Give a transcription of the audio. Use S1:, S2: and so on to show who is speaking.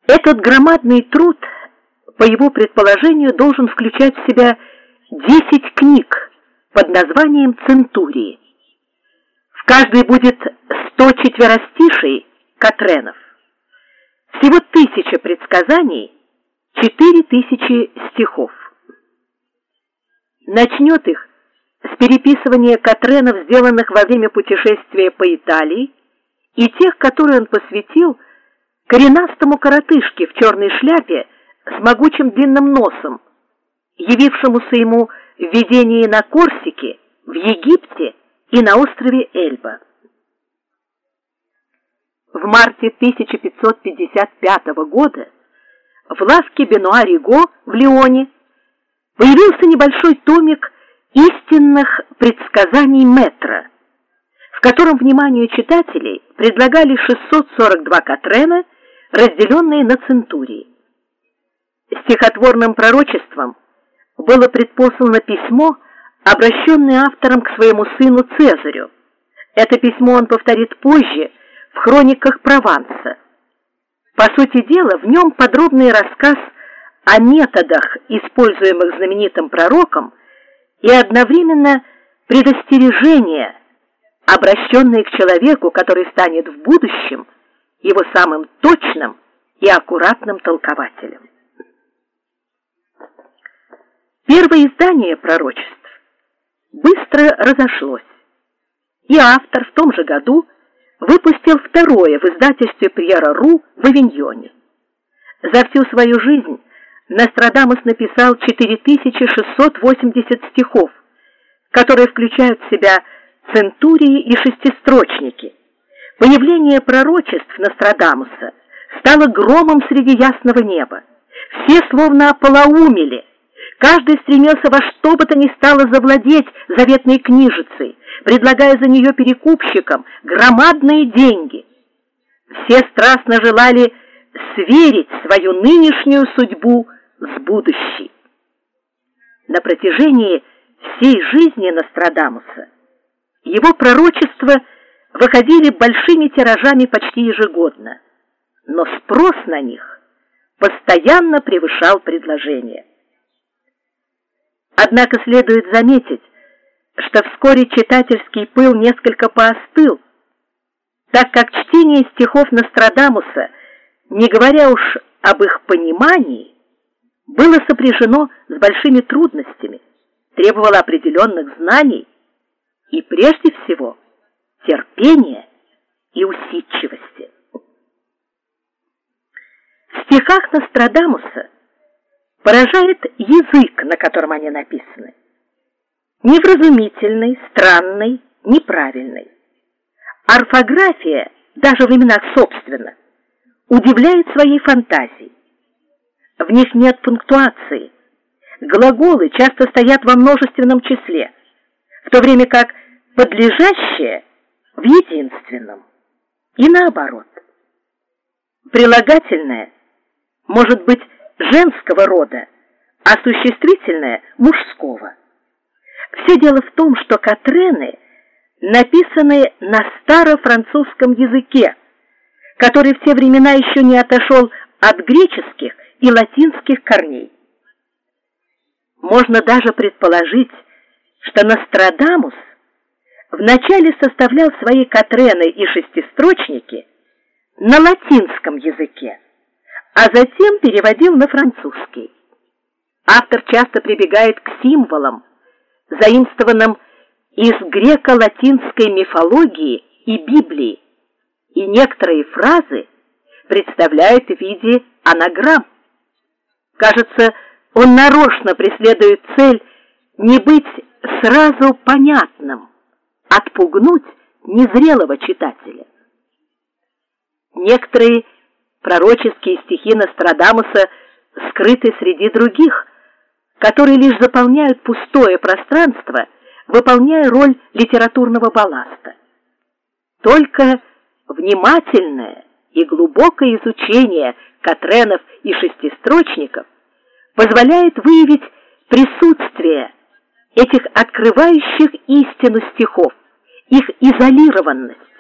S1: Этот громадный труд, по его предположению, должен включать в себя 10 книг под названием «Центурии». В каждой будет 100 четверостишей Катренов, всего 1000 предсказаний, 4000 стихов. Начнет их с переписывания Катренов, сделанных во время путешествия по Италии, и тех, которые он посвятил коренастому коротышке в черной шляпе с могучим длинным носом, явившемуся ему в видении на Корсике, в Египте и на острове Эльба. В марте 1555 года в лавке Бенуа Риго в Лионе появился небольшой томик истинных предсказаний Метра, в котором вниманию читателей предлагали 642 Катрена, разделенные на центурии. Стихотворным пророчеством было предпослано письмо, обращенное автором к своему сыну Цезарю. Это письмо он повторит позже в хрониках Прованса. По сути дела, в нем подробный рассказ о методах, используемых знаменитым пророком, и одновременно предостережение, обращенное к человеку, который станет в будущем его самым точным и аккуратным толкователем. Первое издание пророчеств быстро разошлось, и автор в том же году выпустил второе в издательстве Пьера Ру в Авиньоне. За всю свою жизнь Нострадамус написал 4680 стихов, которые включают в себя центурии и шестистрочники. Появление пророчеств Нострадамуса стало громом среди ясного неба. Все словно ополоумели. Каждый стремился во что бы то ни стало завладеть заветной книжицей, предлагая за нее перекупщикам громадные деньги. Все страстно желали сверить свою нынешнюю судьбу с будущей. На протяжении всей жизни Нострадамуса его пророчества выходили большими тиражами почти ежегодно, но спрос на них постоянно превышал предложение. Однако следует заметить, что вскоре читательский пыл несколько поостыл, так как чтение стихов Нострадамуса, не говоря уж об их понимании, было сопряжено с большими трудностями, требовало определенных знаний и, прежде всего, терпения и усидчивости. В стихах Нострадамуса поражает язык, на котором они написаны. Невразумительный, странный, неправильный. Орфография, даже в именах собственно, удивляет своей фантазией. В них нет пунктуации. Глаголы часто стоят во множественном числе, в то время как подлежащее в единственном. И наоборот. Прилагательное может быть женского рода, а существительное мужского. Все дело в том, что Катрены написаны на старофранцузском языке, который в те времена еще не отошел от греческих и латинских корней. Можно даже предположить, что Нострадамус вначале составлял свои Катрены и шестистрочники на латинском языке, а затем переводил на французский. Автор часто прибегает к символам, заимствованным из греко-латинской мифологии и Библии, и некоторые фразы представляет в виде анаграмм. Кажется, он нарочно преследует цель не быть сразу понятным, отпугнуть незрелого читателя. Некоторые пророческие стихи Нострадамуса скрыты среди других, которые лишь заполняют пустое пространство, выполняя роль литературного балласта. Только внимательное и глубокое изучение Катренов и шестистрочников позволяет выявить присутствие этих открывающих истину стихов, их изолированность,